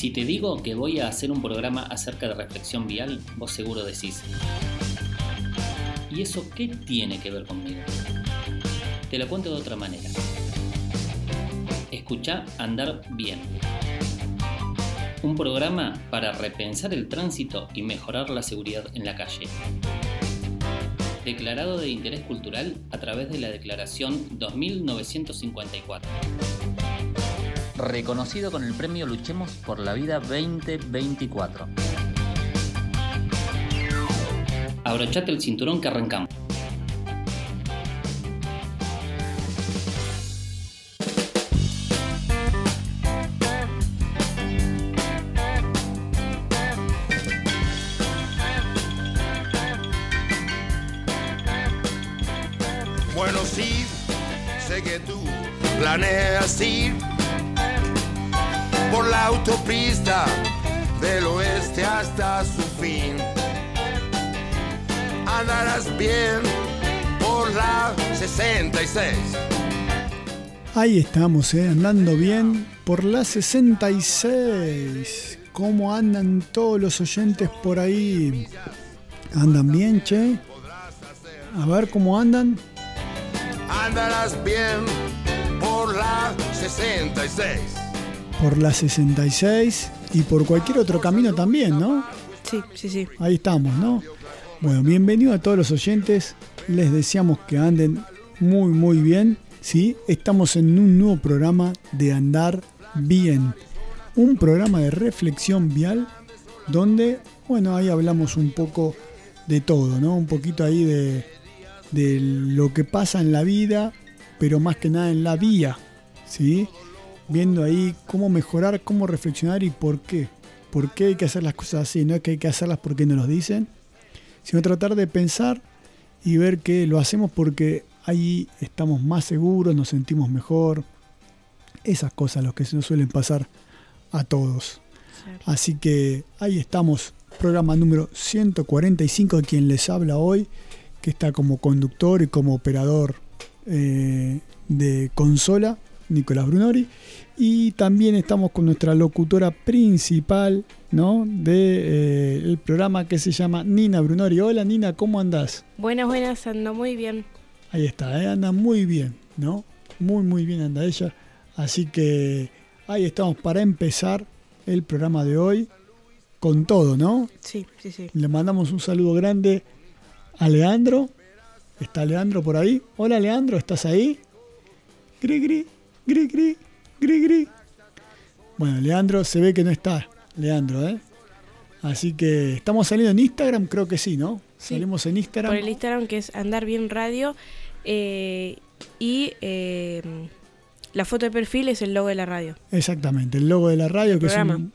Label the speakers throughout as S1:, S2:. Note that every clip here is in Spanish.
S1: Si te digo que voy a hacer un programa acerca de reflexión vial, vos seguro decís: ¿y eso qué tiene que ver conmigo? Te lo cuento de otra manera. Escuchá Andar Bien. Un programa para repensar el tránsito y mejorar la seguridad en la calle. Declarado de interés cultural a través de la Declaración 2954. Reconocido con el premio Luchemos por la Vida 2024. Abrochate el cinturón que arrancamos.
S2: Bueno, sí, sé que tú planeas ir por la autopista del oeste hasta su fin. Andarás bien por la 66.
S3: Ahí estamos, andando bien por la 66. ¿Cómo andan todos los oyentes por ahí? ¿Andan bien, che? A ver cómo andan.
S2: Andarás bien por la 66.
S3: Por la 66 y por cualquier otro camino también, ¿no?
S4: Sí.
S3: Ahí estamos, ¿no? Bueno, bienvenido a todos los oyentes. Les deseamos que anden muy, muy bien, ¿sí? Estamos en un nuevo programa de Andar Bien. Un programa de reflexión vial donde, bueno, ahí hablamos un poco de todo, ¿no? Un poquito ahí de lo que pasa en la vida, pero más que nada en la vía, ¿sí? Viendo ahí cómo mejorar, cómo reflexionar y por qué. ¿Por qué hay que hacer las cosas así? No es que hay que hacerlas porque nos lo dicen, sino tratar de pensar y ver que lo hacemos porque ahí estamos más seguros, nos sentimos mejor. Esas cosas lo que nos suelen pasar a todos.
S4: Sí.
S3: Así que ahí estamos, programa número 145 de quien les habla hoy, que está como conductor y como operador de consola, Nicolás Brunori, y también estamos con nuestra locutora principal, ¿no? De el programa, que se llama Nina Brunori. Hola Nina, ¿cómo andás?
S4: Buenas, ando muy bien.
S3: Ahí está, anda muy bien, ¿no? Muy bien anda ella. Así que ahí estamos para empezar el programa de hoy con todo, ¿no?
S4: Sí.
S3: Le mandamos un saludo grande a Leandro. ¿Está Leandro por ahí? Hola Leandro, ¿estás ahí? Gri. Bueno, Leandro se ve que no está, Leandro, ¿eh? Así que estamos saliendo en Instagram, creo que sí, ¿no?
S4: Sí.
S3: Salimos en Instagram.
S4: Por el Instagram, que es Andar Bien Radio, y la foto de perfil es el logo de la radio.
S3: Exactamente, el logo de la radio, que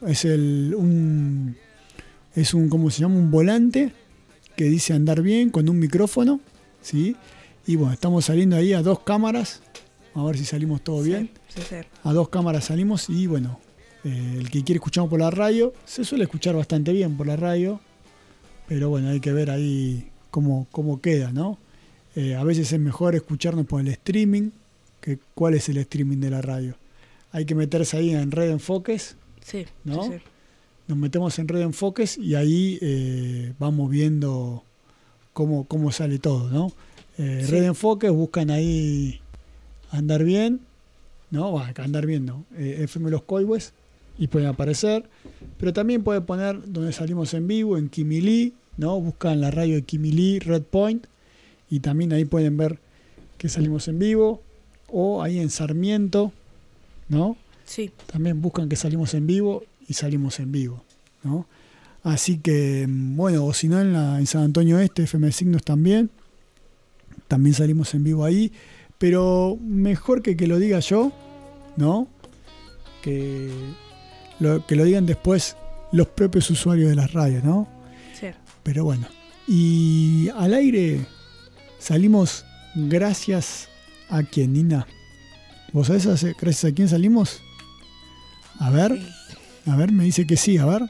S3: es un ¿cómo se llama? Un volante que dice Andar Bien con un micrófono, ¿sí? Y bueno, estamos saliendo ahí a 2 cámaras. A ver si salimos todo bien.
S4: Sí.
S3: A 2 cámaras salimos y bueno, el que quiere escucharnos por la radio, se suele escuchar bastante bien por la radio, pero bueno, hay que ver ahí cómo queda, ¿no? A veces es mejor escucharnos por el streaming, que cuál es el streaming de la radio. Hay que meterse ahí en Red Enfoques,
S4: Sí,
S3: ¿no?
S4: sí.
S3: Nos metemos en Red Enfoques y ahí vamos viendo cómo sale todo, ¿no?
S4: Sí.
S3: Red Enfoques, buscan ahí Andar Bien, ¿no? Andar Bien, ¿no? FM Los Coihues, y pueden aparecer. Pero también pueden poner donde salimos en vivo, en Kimilí, ¿no? Buscan la radio de Kimilí, Red Point, y también ahí pueden ver que salimos en vivo. O ahí en Sarmiento, ¿no?
S4: Sí.
S3: También buscan que salimos en vivo y salimos en vivo, ¿no? Así que, bueno, o si no en San Antonio Este, FM Signos también salimos en vivo ahí. Pero mejor que lo diga yo, ¿no? Que lo digan después los propios usuarios de las radios, ¿no?
S4: Sí.
S3: Pero bueno. Y al aire salimos gracias a quién, Nina. ¿Vos sabés gracias a quién salimos? A ver, me dice que sí, a ver.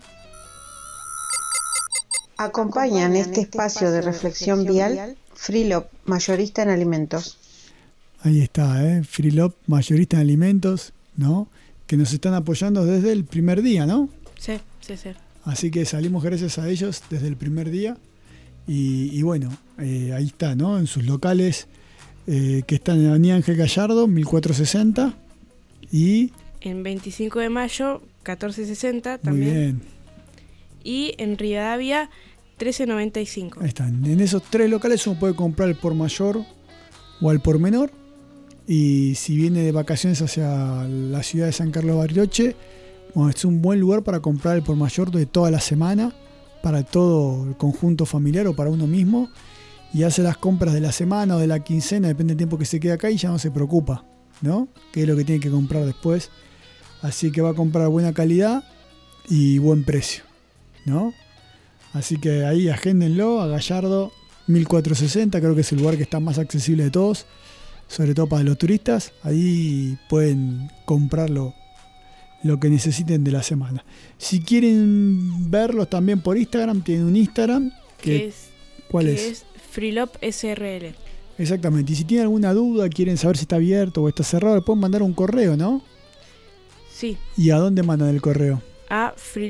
S5: Acompañan este espacio de reflexión vial Freelop, mayorista en alimentos.
S3: Ahí está, Freelop, mayorista en alimentos, ¿no? Que nos están apoyando desde el primer día, ¿no?
S4: Sí.
S3: Así que salimos gracias a ellos desde el primer día. Y bueno, ahí está, ¿no? En sus locales que están en Avenida Ángel Gallardo, 1460. Y
S4: en 25 de mayo, 1460 también.
S3: Muy bien.
S4: Y en Rivadavia, 1395.
S3: Ahí están. En esos 3 locales uno puede comprar el por mayor o al por menor. Y si viene de vacaciones hacia la ciudad de San Carlos Bariloche, bueno, es un buen lugar para comprar el por mayor de toda la semana, para todo el conjunto familiar o para uno mismo. Y hace las compras de la semana o de la quincena, depende del tiempo que se quede acá, y ya no se preocupa, ¿no? Qué es lo que tiene que comprar después. Así que va a comprar buena calidad y buen precio, ¿no? Así que ahí agéndenlo a Gallardo 1460, creo que es el lugar que está más accesible de todos, sobre todo para los turistas. Ahí pueden comprarlo lo que necesiten de la semana. Si quieren verlos también por Instagram, tienen un Instagram ¿cuál es?
S4: Es Freelop SRL.
S3: Exactamente. Y si tienen alguna duda, quieren saber si está abierto o está cerrado, le pueden mandar un correo, ¿no?
S4: Sí.
S3: ¿Y a dónde mandan el correo?
S4: A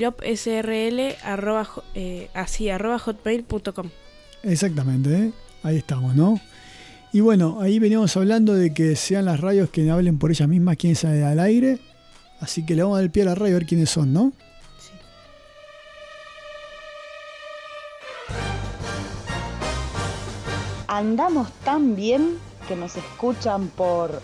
S4: freelopsrl@hotmail.com.
S3: Exactamente, ahí estamos, ¿no? Y bueno, ahí veníamos hablando de que sean las radios que hablen por ellas mismas quiénes salen al aire. Así que le vamos a dar el pie a la radio a ver quiénes son, ¿no?
S4: Sí.
S6: Andamos tan bien que nos escuchan por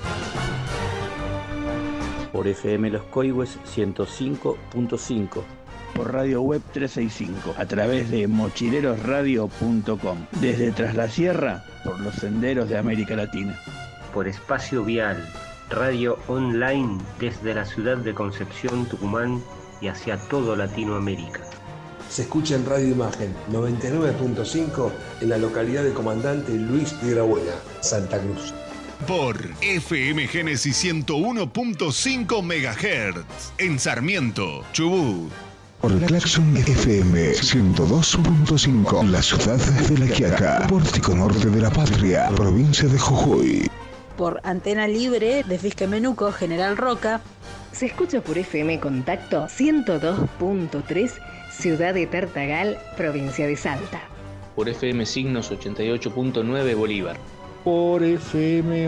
S7: FM Los Coihues 105.5,
S8: por Radio Web 365, a través de mochilerosradio.com, desde Tras la Sierra, por los senderos de América Latina.
S9: Por Espacio Vial, radio online desde la ciudad de Concepción, Tucumán y hacia todo Latinoamérica.
S10: Se escucha en Radio Imagen 99.5 en la localidad de Comandante Luis Piedrabuena, Santa Cruz.
S11: Por FM Génesis 101.5 MHz en Sarmiento, Chubut.
S12: Por Claxon FM 102.5, la ciudad de La Quiaca, pórtico norte de la patria, provincia de Jujuy.
S13: Por Antena Libre de Fisquemenuco, General Roca.
S14: Se escucha por FM Contacto 102.3, Ciudad de Tartagal, provincia de Salta.
S15: Por FM Signos 88.9 Bolívar.
S16: Por FM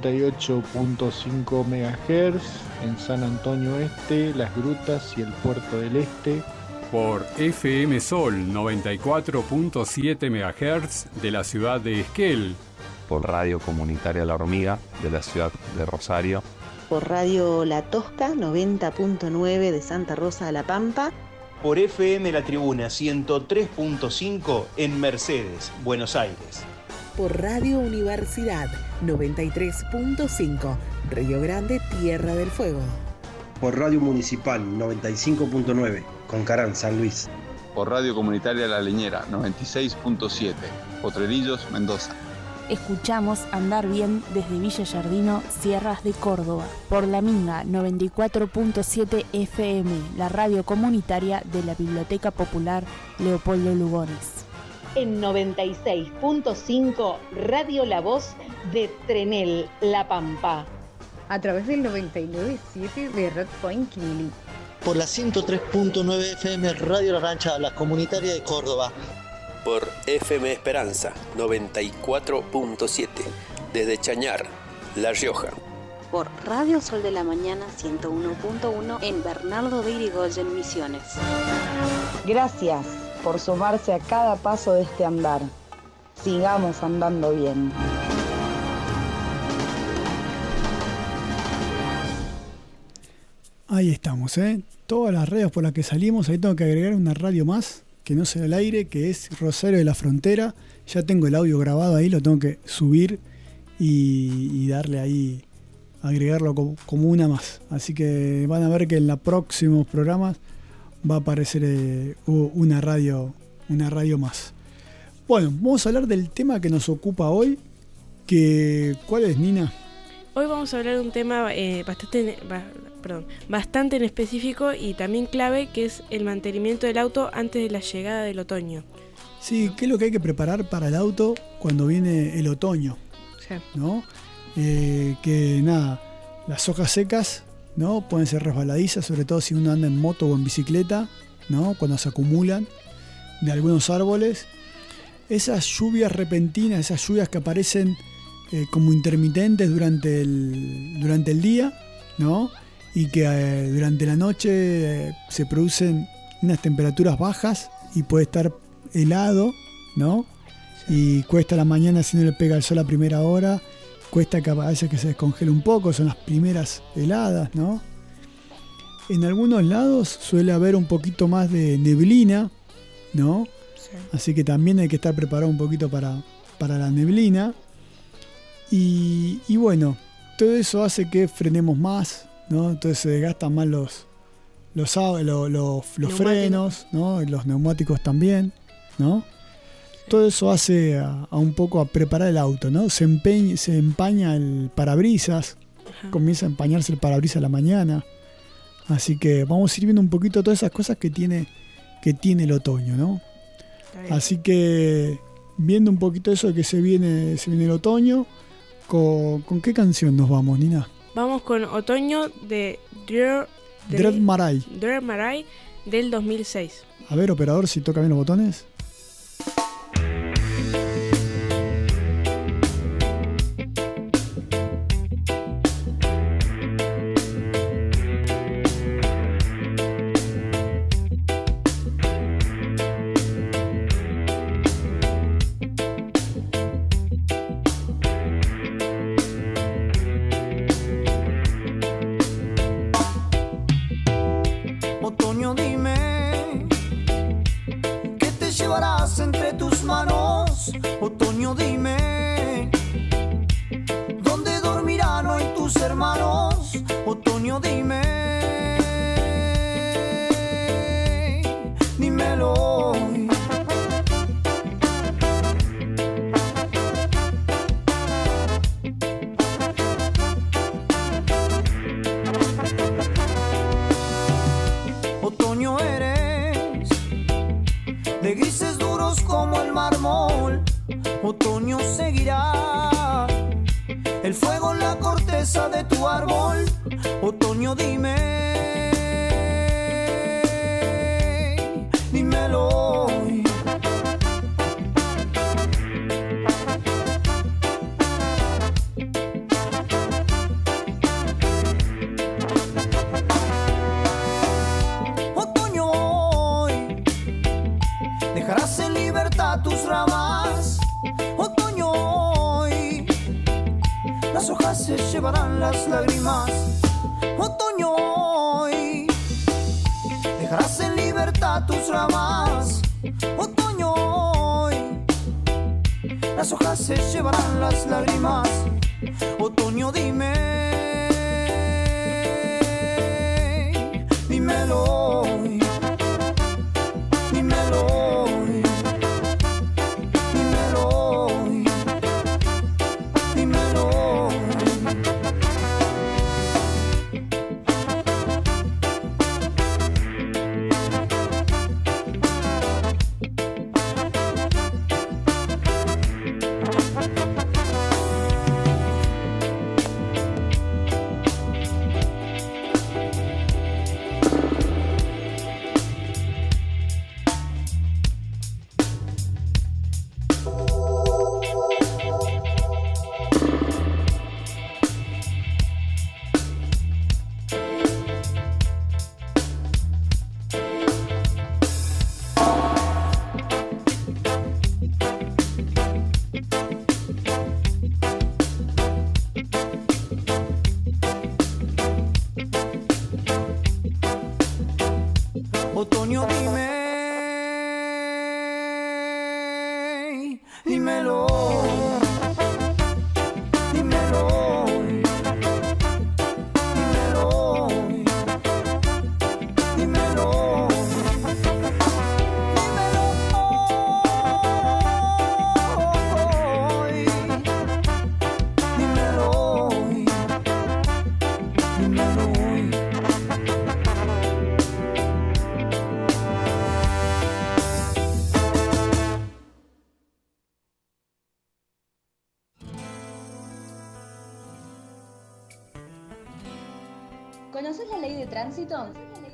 S16: 88.5 MHz en San Antonio Este, Las Grutas y el Puerto del Este.
S17: Por FM Sol 94.7 MHz de la ciudad de Esquel.
S18: Por Radio Comunitaria La Hormiga de la ciudad de Rosario.
S19: Por Radio La Tosca 90.9 de Santa Rosa de la Pampa.
S20: Por FM La Tribuna 103.5 en Mercedes, Buenos Aires.
S21: Por Radio Universidad 93.5, Río Grande, Tierra del Fuego.
S22: Por Radio Municipal 95.9, Concarán, San Luis.
S23: Por Radio Comunitaria La Leñera 96.7, Potrerillos, Mendoza.
S24: Escuchamos Andar Bien desde Villa Yardino, Sierras de Córdoba. Por La Minga 94.7 FM, la radio comunitaria de la Biblioteca Popular Leopoldo Lugones.
S25: En 96.5, Radio La Voz de Trenel, La Pampa.
S26: A través del 99.7 de Red Point Quilili.
S27: Por la 103.9 FM Radio La Rancha, la comunitaria de Córdoba.
S28: Por FM Esperanza 94.7 desde Chañar, La Rioja.
S29: Por Radio Sol de la Mañana 101.1 en Bernardo de Irigoyen, Misiones.
S6: Gracias por sumarse a cada paso de este andar. Sigamos andando bien.
S3: Ahí estamos, todas las redes por las que salimos. Ahí tengo que agregar una radio más que no se da al aire, que es Rosario de la Frontera. Ya tengo el audio grabado ahí, lo tengo que subir y darle ahí, agregarlo como una más. Así que van a ver que en los próximos programas va a aparecer una radio más. Bueno, vamos a hablar del tema que nos ocupa hoy. ¿Cuál es, Nina?
S4: Hoy vamos a hablar de un tema bastante en específico y también clave, que es el mantenimiento del auto antes de la llegada del otoño.
S3: Sí, ¿qué es lo que hay que preparar para el auto cuando viene el otoño?
S4: Sí.
S3: ¿No? Que nada, las hojas secas ¿no? Pueden ser resbaladizas, sobre todo si uno anda en moto o en bicicleta, ¿no? Cuando se acumulan de algunos árboles. Esas lluvias repentinas, esas lluvias que aparecen como intermitentes durante el día, ¿no? Y que durante la noche se producen unas temperaturas bajas y puede estar helado, ¿no? Y cuesta a la mañana si no le pega el sol a primera hora, cuesta que a veces que se descongele un poco, son las primeras heladas, ¿no? En algunos lados suele haber un poquito más de neblina, ¿no? Sí. Así que también hay que estar preparado un poquito para la neblina. Y bueno, todo eso hace que frenemos más, ¿no? Entonces se desgastan más los frenos, ¿no? Los neumáticos también, ¿no? Sí. Todo eso hace a un poco a preparar el auto, ¿no? Se empaña el parabrisas, comienza a empañarse el parabrisas a la mañana. Así que vamos a ir viendo un poquito todas esas cosas que tiene el otoño, ¿no? Así que viendo un poquito eso de que se viene el otoño, ¿con qué canción nos vamos, Nina?
S4: Vamos con Otoño de
S3: Dread Marai
S4: del 2006.
S3: A ver, operador, si toca bien los botones.
S1: Otoño, dime, ¿dónde dormirán hoy tus hermanos? Otoño, dime, dímelo hoy. Otoño eres, de grises duros como el mármol. Otoño seguirá el fuego en la corteza de tu árbol. Otoño, dime, dímelo hoy. Otoño, hoy dejarás en libertad tus ramas. Otoño, hoy las hojas se llevarán las lágrimas. Otoño, hoy dejarás en libertad tus ramas. Otoño, hoy las hojas se llevarán las lágrimas. Otoño, dime, dímelo hoy, dímelo hoy.
S2: de tránsito?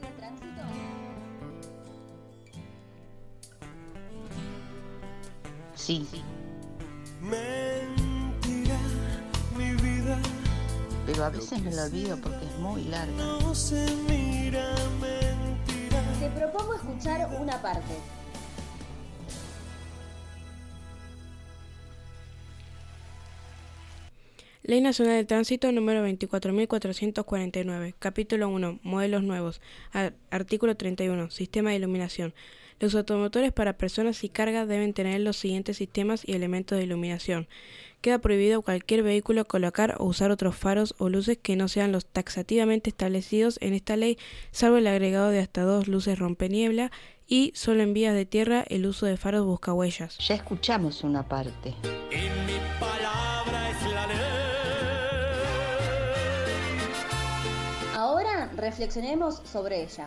S19: Sí.
S1: Mentira, mi vida.
S19: Pero a veces me lo olvido porque es muy larga.
S1: No se mira, mentira.
S2: Te propongo escuchar una parte.
S4: Ley Nacional de Tránsito número 24.449, capítulo 1, modelos nuevos, artículo 31, sistema de iluminación. Los automotores para personas y carga deben tener los siguientes sistemas y elementos de iluminación. Queda prohibido cualquier vehículo colocar o usar otros faros o luces que no sean los taxativamente establecidos en esta ley, salvo el agregado de hasta 2 luces rompeniebla y, solo en vías de tierra, el uso de faros buscahuellas.
S19: Ya escuchamos una parte.
S1: En mi palabra es la ley.
S2: Ahora reflexionemos sobre ella.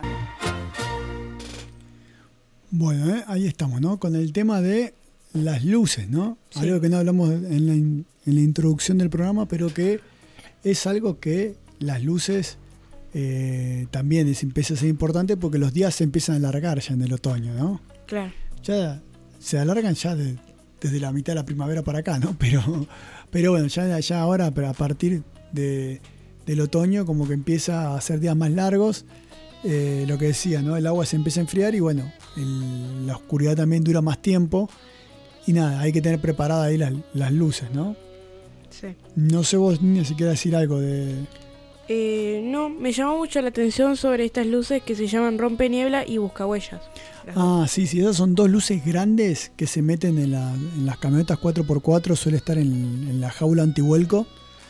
S3: Bueno, ahí estamos, ¿no? Con el tema de las luces, ¿no? Sí. Algo que no hablamos en la introducción del programa, pero que es algo que las luces también empieza a ser importante porque los días se empiezan a alargar ya en el otoño, ¿no?
S4: Claro.
S3: Ya se alargan ya desde la mitad de la primavera para acá, ¿no? Pero bueno, ya ahora, a partir del otoño, como que empieza a hacer días más largos. Lo que decía, ¿no? El agua se empieza a enfriar y bueno, la oscuridad también dura más tiempo. Y nada, hay que tener preparadas ahí las luces, ¿no?
S4: Sí.
S3: No sé vos, niña, si quieres decir algo de...
S4: No, me llamó mucho la atención sobre estas luces que se llaman rompeniebla y buscahuellas.
S3: Sí, esas son 2 luces grandes que se meten en las camionetas 4x4, suele estar en la jaula antivuelco,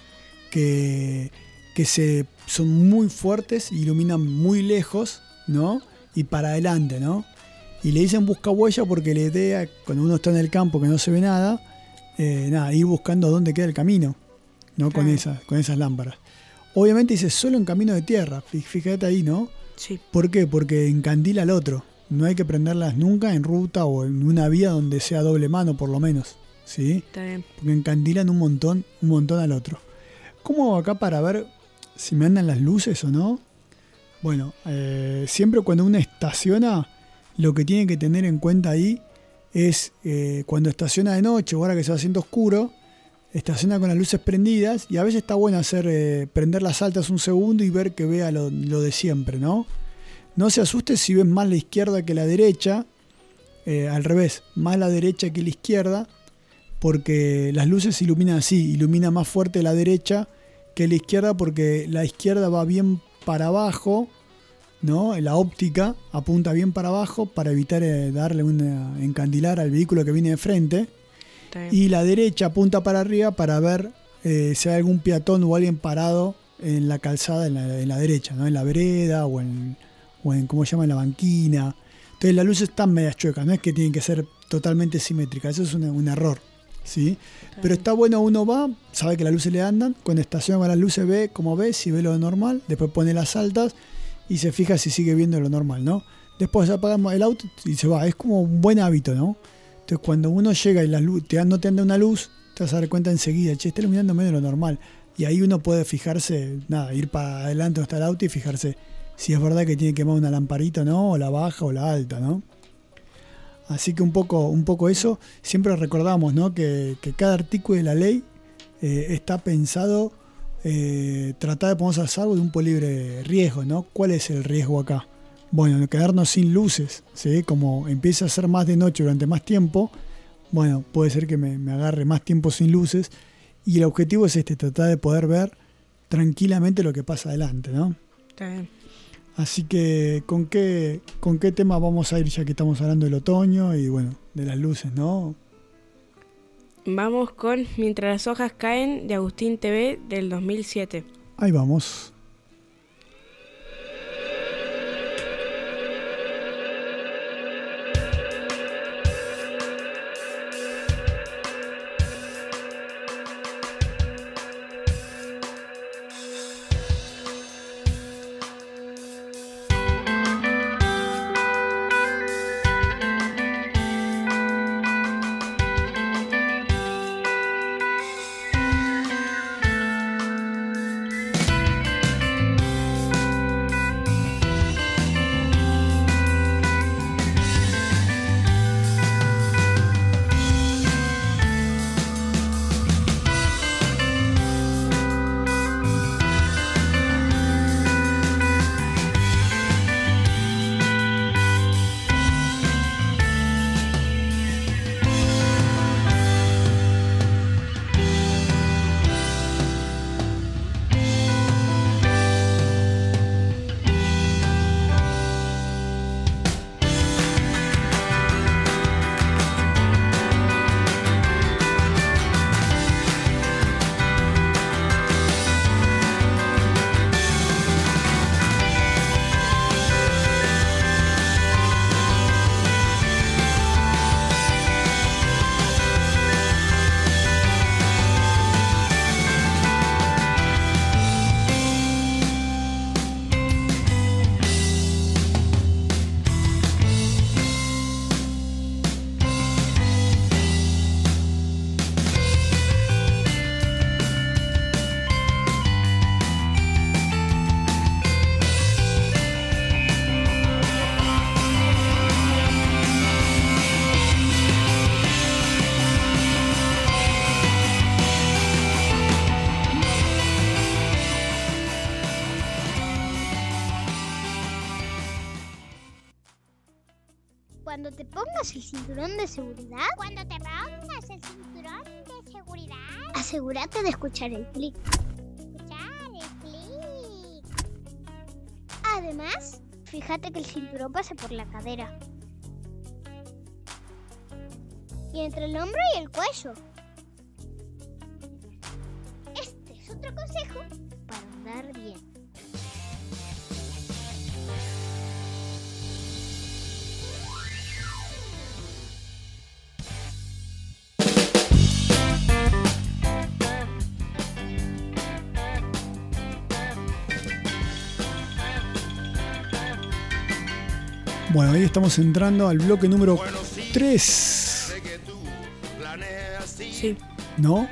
S3: que son muy fuertes, iluminan muy lejos, ¿no? Y para adelante, ¿no? Y le dicen buscahuella porque la idea, cuando uno está en el campo que no se ve nada, ir buscando dónde queda el camino, ¿no? Con esas lámparas. Obviamente dice solo en camino de tierra, fíjate ahí, ¿no?
S4: Sí.
S3: ¿Por qué? Porque encandila al otro. No hay que prenderlas nunca en ruta o en una vía donde sea doble mano, por lo menos, ¿sí?
S4: Está bien.
S3: Porque encandilan un montón al otro. ¿Cómo acá para ver si me andan las luces o no? Bueno, siempre cuando uno estaciona, lo que tiene que tener en cuenta ahí es cuando estaciona de noche o ahora que se va haciendo oscuro, estaciona con las luces prendidas y a veces está bueno prender las altas un segundo y ver que vea lo de siempre, ¿no? No se asuste si ves más la izquierda que la derecha, al revés, más la derecha que la izquierda, porque las luces se iluminan así, ilumina más fuerte la derecha que la izquierda porque la izquierda va bien para abajo, ¿no? La óptica apunta bien para abajo para evitar encandilar al vehículo que viene de frente. Y la derecha apunta para arriba para ver si hay algún peatón o alguien parado en la calzada en la derecha, ¿no? En la vereda o en ¿cómo se llama? En la banquina. Entonces las luces están medias chuecas, no es que tienen que ser totalmente simétricas, eso es un error, ¿sí? Pero está bueno, uno va, sabe que las luces le andan, cuando estaciona con las luces ve como ve, si ve lo normal, después pone las altas y se fija si sigue viendo lo normal, ¿no? Después apagamos el auto y se va, es como un buen hábito, ¿no? Entonces cuando uno llega y no te anda una luz, te vas a dar cuenta enseguida, está iluminando menos de lo normal. Y ahí uno puede fijarse, ir para adelante donde está el auto y fijarse si es verdad que tiene que quemar una lamparita, ¿no? O la baja o la alta, ¿no? Así que un poco eso. Siempre recordamos, ¿no? que cada artículo de la ley está pensado tratar de ponerse a salvo de un posible riesgo, ¿no? ¿Cuál es el riesgo acá? Bueno, quedarnos sin luces, ¿sí? Como empieza a ser más de noche durante más tiempo, bueno, puede ser que me agarre más tiempo sin luces y el objetivo es tratar de poder ver tranquilamente lo que pasa adelante, ¿no?
S4: Está bien.
S3: Así que, ¿con qué tema vamos a ir ya que estamos hablando del otoño y bueno, de las luces, ¿no?
S4: Vamos con Mientras las hojas caen de Agustín TV del 2007.
S3: Ahí vamos.
S5: Cuando te pongas el cinturón de seguridad. Cuando te pongas el cinturón de seguridad. Asegúrate de escuchar el clic. Escuchar el clic. Además, fíjate que el cinturón pase por la cadera. Y entre el hombro y el cuello. Este es otro consejo para andar bien.
S3: Bueno, ahí estamos entrando al bloque número 3.
S4: Sí.
S3: ¿No?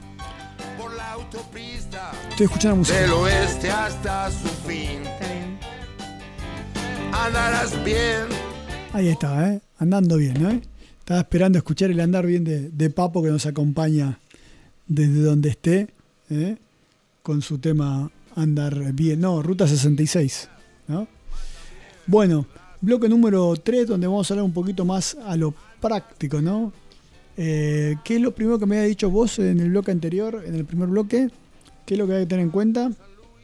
S3: Estoy escuchando la música.
S7: Del oeste hasta su fin.
S4: Está bien.
S7: Andarás bien.
S3: Ahí está, andando bien, ¿no? Estaba esperando escuchar el andar bien de Papo, que nos acompaña desde donde esté, con su tema Andar Bien. No, Ruta 66, ¿no? Bueno, bloque número 3, donde vamos a hablar un poquito más a lo práctico, ¿no? ¿Qué es lo primero que me había dicho vos en el bloque anterior, en el primer bloque? ¿Qué es lo que hay que tener en cuenta?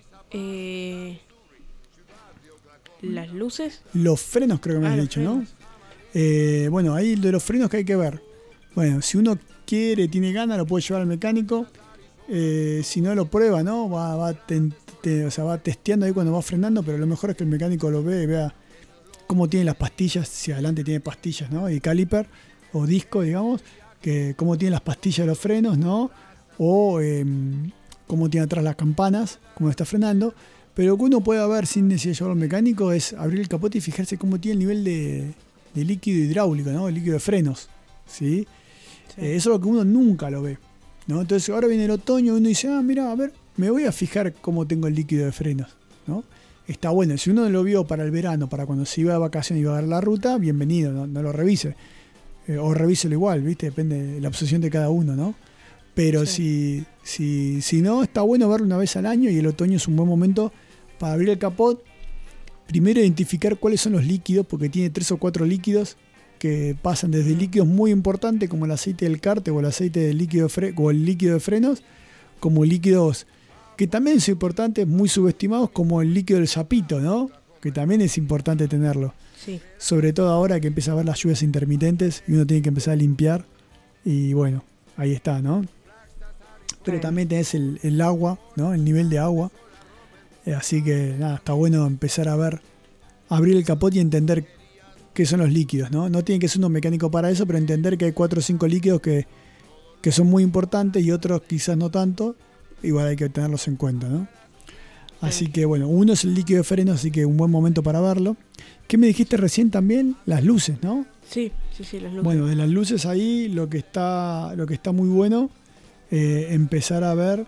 S4: Las luces.
S3: Los frenos creo que me has dicho, frenos. ¿No? Bueno, ahí de los frenos que hay que ver. Bueno, si uno quiere, tiene ganas, lo puede llevar al mecánico. Si no, lo prueba, ¿no? Va testeando ahí cuando va frenando, pero lo mejor es que el mecánico lo vea cómo tiene las pastillas, si adelante tiene pastillas, ¿no? Y caliper o disco, digamos, que cómo tiene las pastillas de los frenos, ¿no? O cómo tiene atrás las campanas, cómo está frenando. Pero lo que uno puede ver sin necesidad de llevarlo al mecánico es abrir el capote y fijarse cómo tiene el nivel de líquido hidráulico, ¿no? El líquido de frenos, ¿sí? Eso es lo que uno nunca lo ve, ¿no? Entonces ahora viene el otoño y uno dice, mira, a ver, me voy a fijar cómo tengo el líquido de frenos, ¿no? Está bueno, si uno lo vio para el verano, para cuando se iba de vacaciones y iba a dar la ruta, bienvenido, no lo revise. O revíselo igual, ¿viste? Depende de la obsesión de cada uno, ¿no? Pero si no, está bueno verlo una vez al año, y el otoño es un buen momento para abrir el capot. Primero identificar cuáles son los líquidos, porque tiene 3 o 4 líquidos que pasan desde líquidos muy importantes como el aceite del cárter o el aceite del líquido o el líquido de frenos, como líquidos que también son importantes, muy subestimados, como el líquido del sapito, ¿no? Que también es importante tenerlo.
S4: Sí.
S3: Sobre todo ahora que empieza a haber las lluvias intermitentes y uno tiene que empezar a limpiar. Y bueno, ahí está, ¿no? Pero también tenés el agua, ¿no? El nivel de agua. Así que nada, está bueno empezar a ver, abrir el capot y entender qué son los líquidos, ¿no? No tiene que ser uno mecánico para eso, pero entender que hay 4 o 5 líquidos que son muy importantes y otros quizás no tanto. Igual hay que tenerlos en cuenta, ¿no? Así que bueno, uno es el líquido de freno, así que un buen momento para verlo. ¿Qué me dijiste recién también? Las luces, ¿no?
S4: Sí, las luces. Bueno,
S3: de las luces ahí lo que está muy bueno, empezar a ver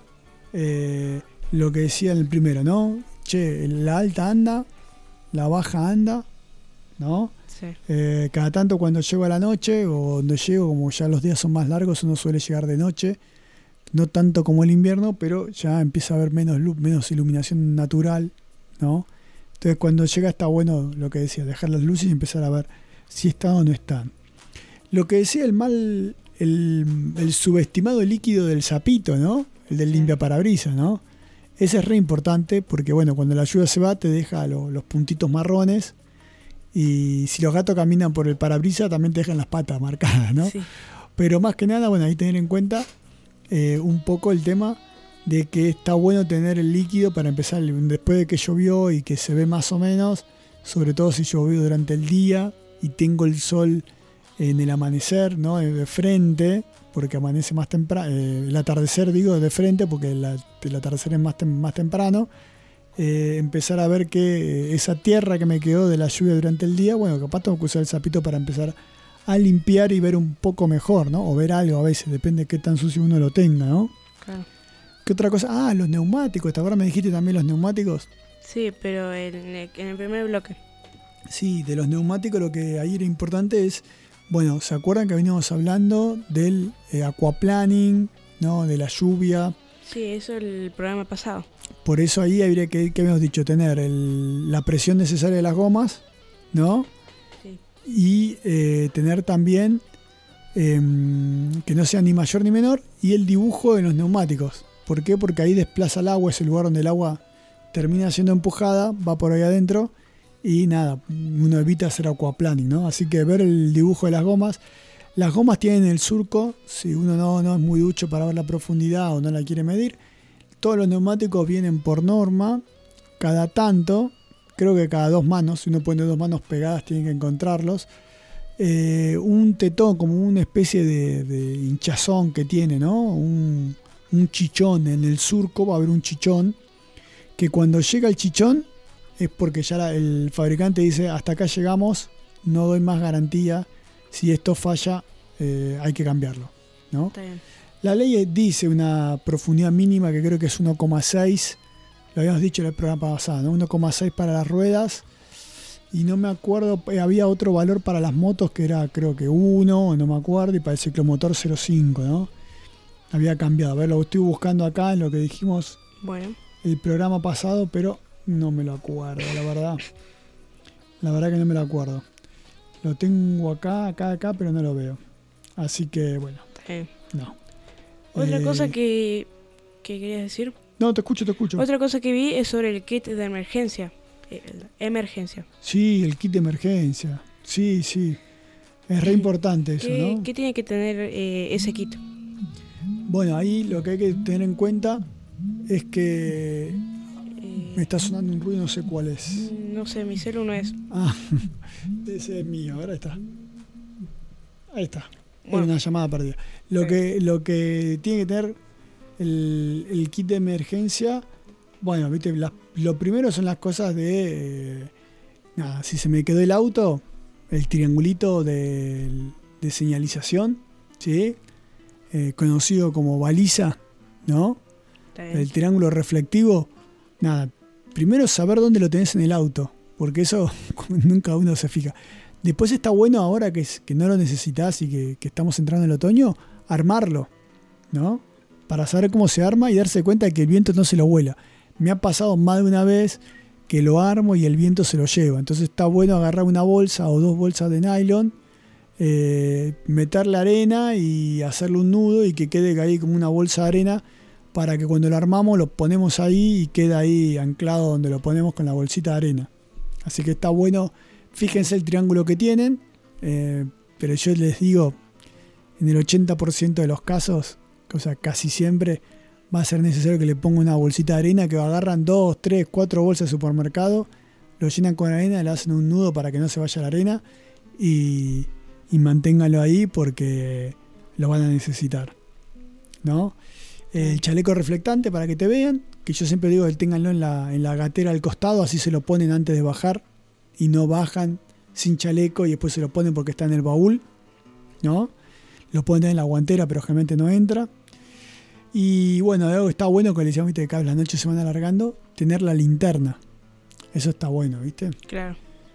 S3: lo que decía en el primero, ¿no? Che, la alta anda, la baja anda, ¿no?
S4: Sí.
S3: Cada tanto cuando llego a la noche, o donde llego, como ya los días son más largos, uno suele llegar de noche. No tanto como el invierno, pero ya empieza a haber menos luz, menos iluminación natural, ¿no? Entonces cuando llega está bueno lo que decía, dejar las luces y empezar a ver si están o no están. Lo que decía el subestimado líquido del sapito, ¿no? El del limpiaparabrisas, ¿no? Ese es re importante porque, bueno, cuando la lluvia se va te deja los puntitos marrones, y si los gatos caminan por el parabrisas también te dejan las patas marcadas, ¿no?
S4: Sí.
S3: Pero más que nada, bueno, ahí tener en cuenta un poco el tema de que está bueno tener el líquido para empezar después de que llovió y que se ve más o menos, sobre todo si llovió durante el día y tengo el sol en el amanecer, ¿no? De frente, porque amanece más temprano, el atardecer digo de frente porque el atardecer es más temprano. Empezar a ver que esa tierra que me quedó de la lluvia durante el día, bueno, capaz tengo que usar el sapito para empezar a limpiar y ver un poco mejor, ¿no? O ver algo a veces, depende de qué tan sucio uno lo tenga, ¿no?
S4: Claro.
S3: ¿Qué otra cosa? Los neumáticos. ¿Ahora me dijiste también los neumáticos?
S4: Sí, pero en el primer bloque.
S3: Sí, de los neumáticos lo que ahí era importante es, bueno, ¿se acuerdan que veníamos hablando del aquaplaning, ¿no? De la lluvia.
S4: Sí, eso el programa pasado.
S3: Por eso ahí habría que habíamos dicho, tener la presión necesaria de las gomas, ¿no?
S4: Sí.
S3: y tener también que no sea ni mayor ni menor, y el dibujo de los neumáticos. ¿Por qué? Porque ahí desplaza el agua, es el lugar donde el agua termina siendo empujada, va por ahí adentro y nada, uno evita hacer aquaplaning, ¿no? Así que ver el dibujo de las gomas. Las gomas tienen el surco, si uno no es muy ducho para ver la profundidad o no la quiere medir. Todos los neumáticos vienen por norma, cada tanto, creo que cada 2 manos, si uno pone 2 manos pegadas tiene que encontrarlos. Un tetón, como una especie de hinchazón que tiene, ¿no? Un chichón en el surco, va a haber un chichón, que cuando llega el chichón es porque ya el fabricante dice hasta acá llegamos, no doy más garantía, si esto falla hay que cambiarlo, ¿no?
S4: Está bien.
S3: La ley dice una profundidad mínima que creo que es 1,6, lo habíamos dicho en el programa pasado, ¿no? 1,6 para las ruedas, y no me acuerdo, había otro valor para las motos que era creo que 1, no me acuerdo, y para el ciclomotor 0,5, ¿no? Había cambiado, a ver, lo estoy buscando acá en lo que dijimos el programa pasado, pero no me lo acuerdo, la verdad que no me lo acuerdo. Lo tengo acá, pero no lo veo. Así que, bueno. No.
S4: Otra cosa que querías decir.
S3: No, te escucho.
S4: Otra cosa que vi es sobre el kit de emergencia. Emergencia.
S3: Sí, el kit de emergencia. Sí. Es re importante eso, ¿no?
S4: ¿Qué tiene que tener ese kit?
S3: Bueno, ahí lo que hay que tener en cuenta es que... me está sonando un ruido, no sé cuál es.
S4: No sé, mi celu no es.
S3: Ese es mío, ahora está. Ahí está.
S4: Bueno.
S3: Una llamada perdida. Lo que tiene que tener el kit de emergencia, bueno, viste, lo primero son las cosas de... nada, si se me quedó el auto, el triangulito de señalización, ¿sí? Conocido como baliza, ¿no? El triángulo reflectivo. Nada, primero saber dónde lo tenés en el auto, porque eso nunca uno se fija. Después está bueno ahora que no lo necesitas y que estamos entrando en el otoño, armarlo, ¿no? Para saber cómo se arma y darse cuenta de que el viento no se lo vuela. Me ha pasado más de una vez que lo armo y el viento se lo lleva. Entonces está bueno agarrar una bolsa o 2 bolsas de nylon, meterle arena y hacerle un nudo y que quede ahí como una bolsa de arena, para que cuando lo armamos lo ponemos ahí y queda ahí anclado donde lo ponemos con la bolsita de arena. Así que está bueno, fíjense el triángulo que tienen, pero yo les digo, en el 80% de los casos, o sea, casi siempre va a ser necesario que le ponga una bolsita de arena, que agarran 2, 3, 4 bolsas de supermercado, lo llenan con arena, le hacen un nudo para que no se vaya la arena y manténganlo ahí porque lo van a necesitar, ¿no? El chaleco reflectante para que te vean, que yo siempre digo que ténganlo en la gatera al costado, así se lo ponen antes de bajar y no bajan sin chaleco y después se lo ponen porque está en el baúl, ¿no? Lo pueden tener en la guantera, pero generalmente no entra. Y bueno, algo que está bueno, que le decíamos, viste, que cada las noches se van alargando, tener la linterna. Eso está bueno, ¿viste?
S4: Claro.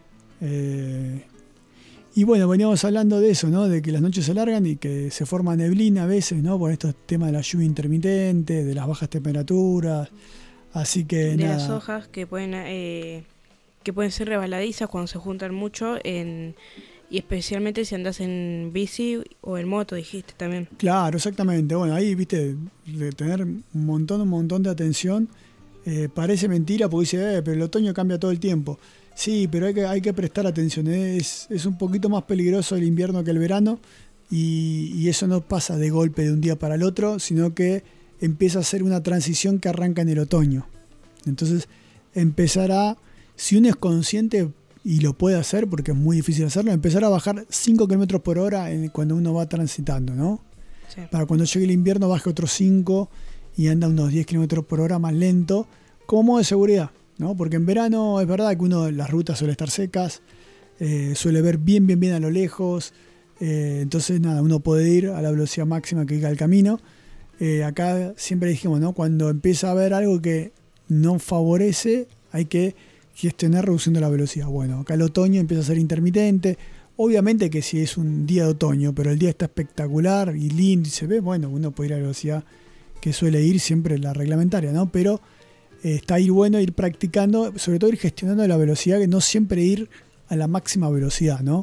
S3: Y bueno, veníamos hablando de eso, ¿no? De que las noches se alargan y que se forma neblina a veces, ¿no? Por estos temas de la lluvia intermitente, de las bajas temperaturas. Así que
S4: de
S3: nada.
S4: Las hojas que pueden ser resbaladizas cuando se juntan mucho, y especialmente si andas en bici o en moto, dijiste también.
S3: Claro, exactamente. Bueno, ahí, viste, de tener un montón de atención. Parece mentira porque dice, pero el otoño cambia todo el tiempo. Sí, pero hay que prestar atención. Es un poquito más peligroso el invierno que el verano y eso no pasa de golpe de un día para el otro, sino que empieza a ser una transición que arranca en el otoño. Entonces empezará, si uno es consciente y lo puede hacer, porque es muy difícil hacerlo, empezar a bajar 5 km por hora cuando uno va transitando, ¿no? Sí. Para cuando llegue el invierno baje otros 5 y anda unos 10 km por hora más lento, como modo de seguridad, ¿no? Porque en verano es verdad que las rutas suelen estar secas, suele ver bien a lo lejos, entonces nada, uno puede ir a la velocidad máxima que diga el camino. Acá siempre dijimos, ¿no? Cuando empieza a haber algo que no favorece, hay que gestionar reduciendo la velocidad. Bueno, acá el otoño empieza a ser intermitente. Obviamente que si es un día de otoño, pero el día está espectacular y lindo y se ve, bueno, uno puede ir a la velocidad que suele ir siempre la reglamentaria, ¿no? Pero está bueno ir practicando, sobre todo ir gestionando la velocidad, que no siempre ir a la máxima velocidad, ¿no?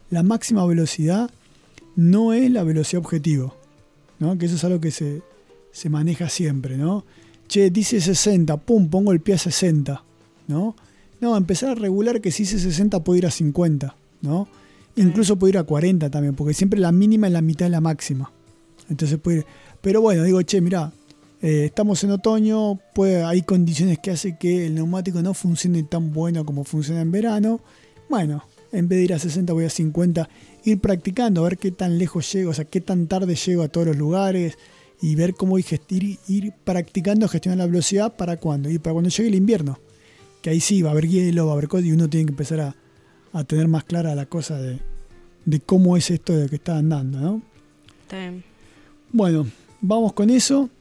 S3: la máxima velocidad no es la velocidad objetivo, ¿no? Que eso es algo que se maneja siempre, ¿no? Che, dice 60, pum, pongo el pie a 60, ¿no? No, empezar a regular que si dice 60 puede ir a 50, ¿no? Incluso puede ir a 40 también, porque siempre la mínima es la mitad de la máxima. Entonces puede ir. Pero bueno, digo, che, mirá, estamos en otoño, hay condiciones que hacen que el neumático no funcione tan bueno como funciona en verano. Bueno, en vez de ir a 60 voy a 50, ir practicando, a ver qué tan lejos llego, o sea, qué tan tarde llego a todos los lugares y ver cómo ir practicando gestionar la velocidad para cuando. Y para cuando llegue el invierno, que ahí sí va a haber hielo, va a haber cosas y uno tiene que empezar a tener más clara la cosa de cómo es esto de que está andando, ¿no?
S4: Está bien.
S3: Bueno, vamos con eso,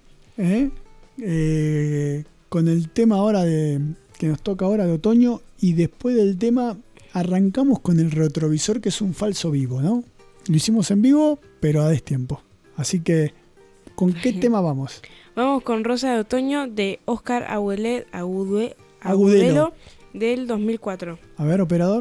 S3: con el tema ahora que nos toca ahora de otoño, y después del tema arrancamos con el retrovisor, que es un falso vivo, ¿no? Lo hicimos en vivo, pero a destiempo. Así que, ¿con qué tema vamos?
S4: Vamos con Rosa de Otoño de Oscar Agudelo del 2004.
S3: A ver, operador.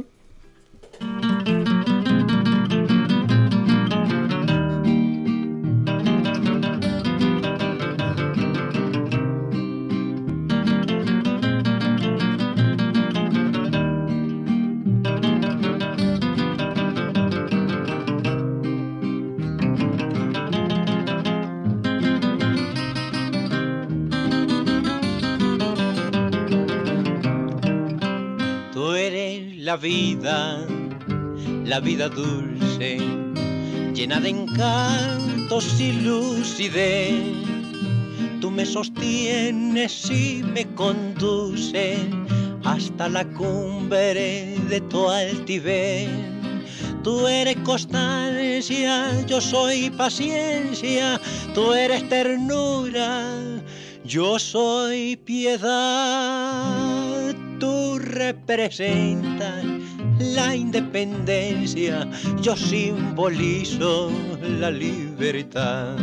S8: La vida dulce, llena de encantos y lucidez. Tú me sostienes y me conduces hasta la cumbre de tu altivez. Tú eres constancia, yo soy paciencia. Tú eres ternura, yo soy piedad. Tú representas la independencia, yo simbolizo la libertad.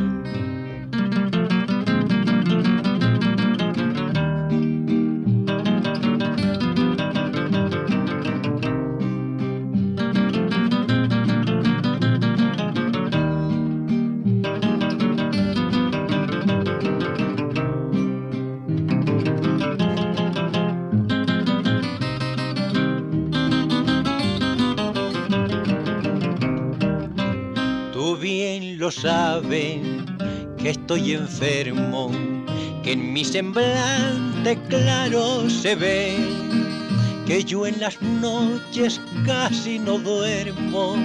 S8: Lo saben que estoy enfermo, que en mi semblante claro se ve, que yo en las noches casi no duermo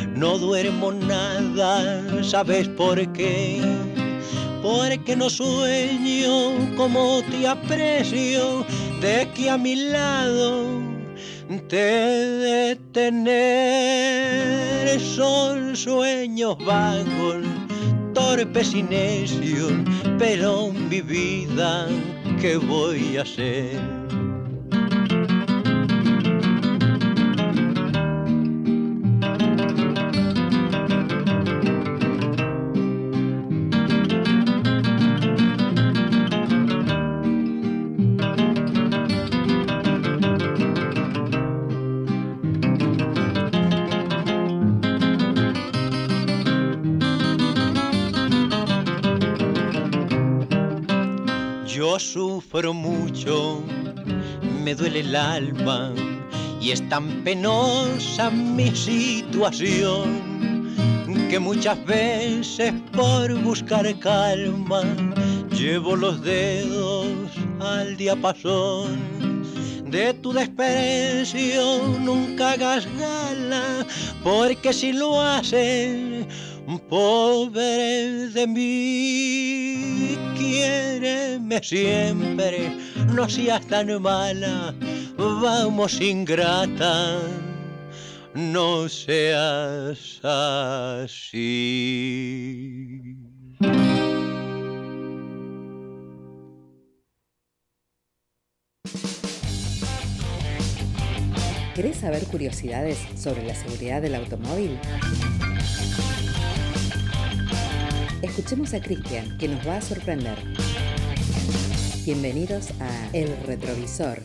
S8: nada, ¿sabes por qué? Porque no sueño como te aprecio, de que a mi lado te de tener. Son sueños vagos, torpes y necios, pero mi vida, ¿qué voy a hacer? Yo sufro mucho, me duele el alma y es tan penosa mi situación que muchas veces por buscar calma llevo los dedos al diapasón. De tu desprecio nunca hagas gala, porque si lo haces, pobre de mí, quiéreme siempre, no seas tan mala, vamos ingrata, no seas así.
S21: ¿Querés saber curiosidades sobre la seguridad del automóvil? Escuchemos a Cristian, que nos va a sorprender. Bienvenidos a El Retrovisor.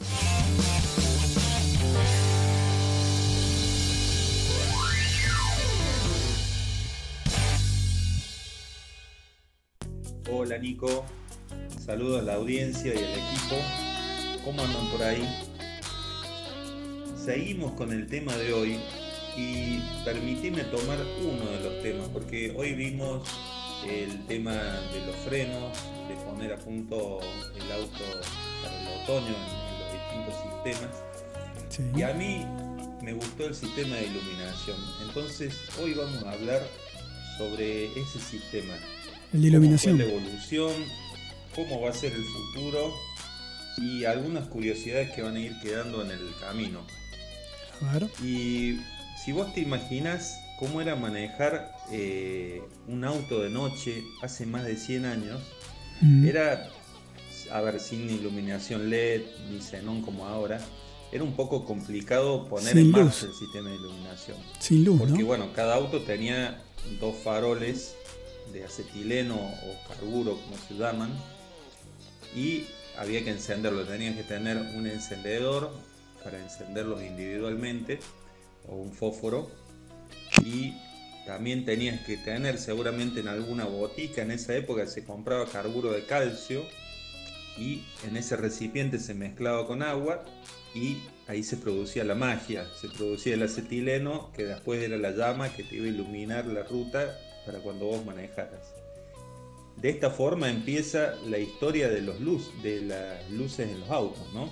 S9: Hola Nico, saludos a la audiencia y al equipo. ¿Cómo andan por ahí? Seguimos con el tema de hoy y permitime tomar uno de los temas, porque hoy vimos el tema de los frenos, de poner a punto el auto para el otoño en los distintos sistemas.
S3: Sí.
S9: Y a mí me gustó el sistema de iluminación. Entonces hoy vamos a hablar sobre ese sistema.
S3: El de iluminación.
S9: ¿Cómo fue la evolución? ¿Cómo va a ser el futuro? Y algunas curiosidades que van a ir quedando en el camino.
S3: A ver.
S9: Y si vos te imaginas cómo era manejar un auto de noche hace más de 100 años, era, a ver, sin iluminación LED ni xenón como ahora, era un poco complicado poner
S3: sin
S9: en
S3: luz.
S9: marcha el sistema de iluminación.
S3: Sin luz,
S9: porque,
S3: ¿no?
S9: bueno, cada auto tenía 2 faroles de acetileno o carburo, como se llaman, y había que encenderlo. Tenías que tener un encendedor para encenderlos individualmente o un fósforo, y también tenías que tener seguramente en alguna botica, en esa época se compraba carburo de calcio y en ese recipiente se mezclaba con agua y ahí se producía la magia, se producía el acetileno que después era la llama que te iba a iluminar la ruta para cuando vos manejaras. De esta forma empieza la historia de las luces en los autos, ¿no?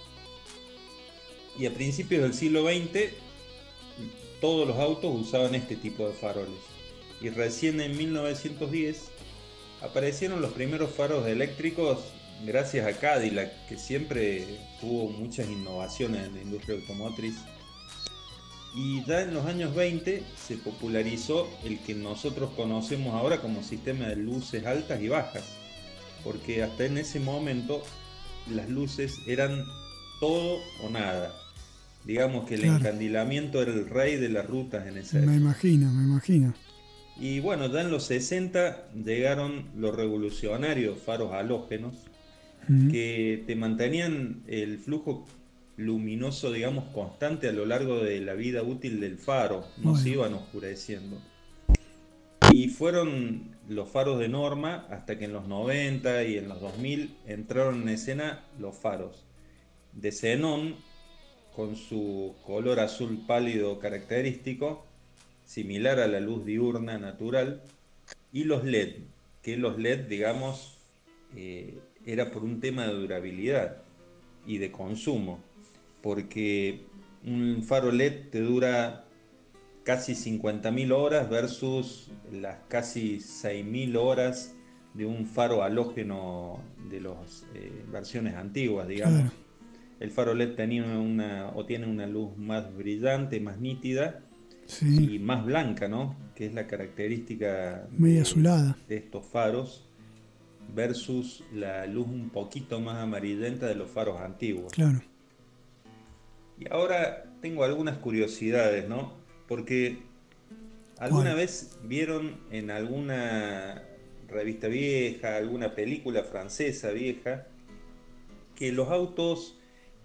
S9: Y a principios del siglo XX todos los autos usaban este tipo de faroles. Y recién en 1910 aparecieron los primeros faros eléctricos gracias a Cadillac, que siempre tuvo muchas innovaciones en la industria automotriz. Y ya en los años 20 se popularizó el que nosotros conocemos ahora como sistema de luces altas y bajas, porque hasta en ese momento las luces eran todo o nada. Digamos que el encandilamiento era el rey de las rutas en esa época.
S3: Me imagino.
S9: Y bueno, ya en los 60 llegaron los revolucionarios faros halógenos, que te mantenían el flujo luminoso, digamos, constante a lo largo de la vida útil del faro, no se iban oscureciendo. Y fueron los faros de norma hasta que en los 90 y en los 2000 entraron en escena los faros de xenón con su color azul pálido característico, similar a la luz diurna natural, y los LED, que los LED, digamos, era por un tema de durabilidad y de consumo, porque un faro LED te dura casi 50.000 horas versus las casi 6.000 horas de un faro halógeno de las versiones antiguas, digamos. Claro. El faro LED tiene una luz más brillante, más nítida, y más blanca, ¿no? Que es la característica
S3: media azulada
S9: de estos faros, versus la luz un poquito más amarillenta de los faros antiguos.
S3: Claro.
S9: Y ahora tengo algunas curiosidades, ¿no? Porque alguna vez vieron en alguna revista vieja, alguna película francesa vieja, que los autos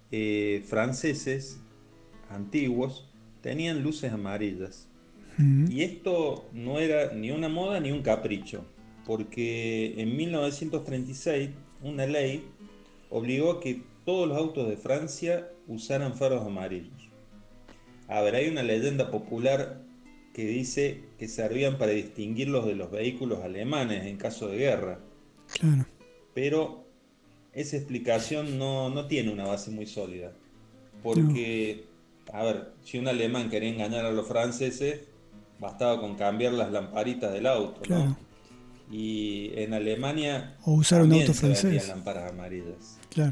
S9: franceses antiguos tenían luces amarillas. Y esto no era ni una moda ni un capricho, porque en 1936 una ley obligó a que todos los autos de Francia usaran faros amarillos. A ver, hay una leyenda popular que dice que servían para distinguirlos de los vehículos alemanes en caso de guerra.
S3: Claro.
S9: Pero esa explicación no tiene una base muy sólida, porque, a ver, si un alemán quería engañar a los franceses, bastaba con cambiar las lamparitas del auto,
S3: claro,
S9: ¿no? Y en Alemania
S3: o usar un auto
S9: se
S3: francés,
S9: vendían lámparas amarillas.
S3: Claro.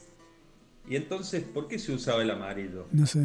S9: Y entonces, ¿por qué se usaba el amarillo?
S3: No sé.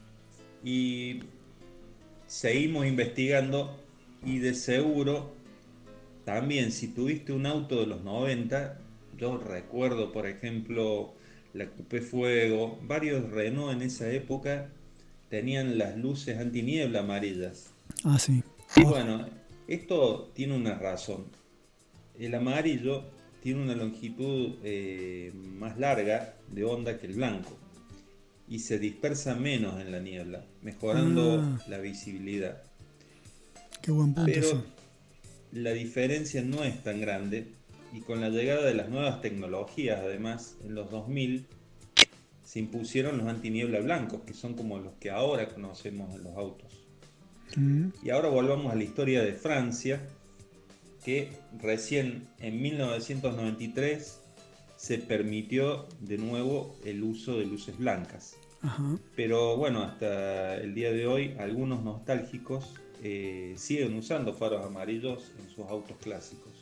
S9: Y seguimos investigando, y de seguro también, si tuviste un auto de los 90, yo recuerdo, por ejemplo, la Coupé Fuego, varios Renault en esa época tenían las luces antiniebla amarillas.
S3: Ah, sí.
S9: Y bueno, esto tiene una razón. El amarillo tiene una longitud más larga de onda que el blanco y se dispersa menos en la niebla, mejorando la visibilidad.
S3: Qué buen punto.
S9: Pero
S3: eso.
S9: La diferencia no es tan grande y con la llegada de las nuevas tecnologías, además, en los 2000, se impusieron los antiniebla blancos, que son como los que ahora conocemos en los autos. Y ahora volvamos a la historia de Francia, que recién en 1993 se permitió de nuevo el uso de luces blancas.
S3: Ajá.
S9: Pero bueno, hasta el día de hoy algunos nostálgicos siguen usando faros amarillos en sus autos clásicos.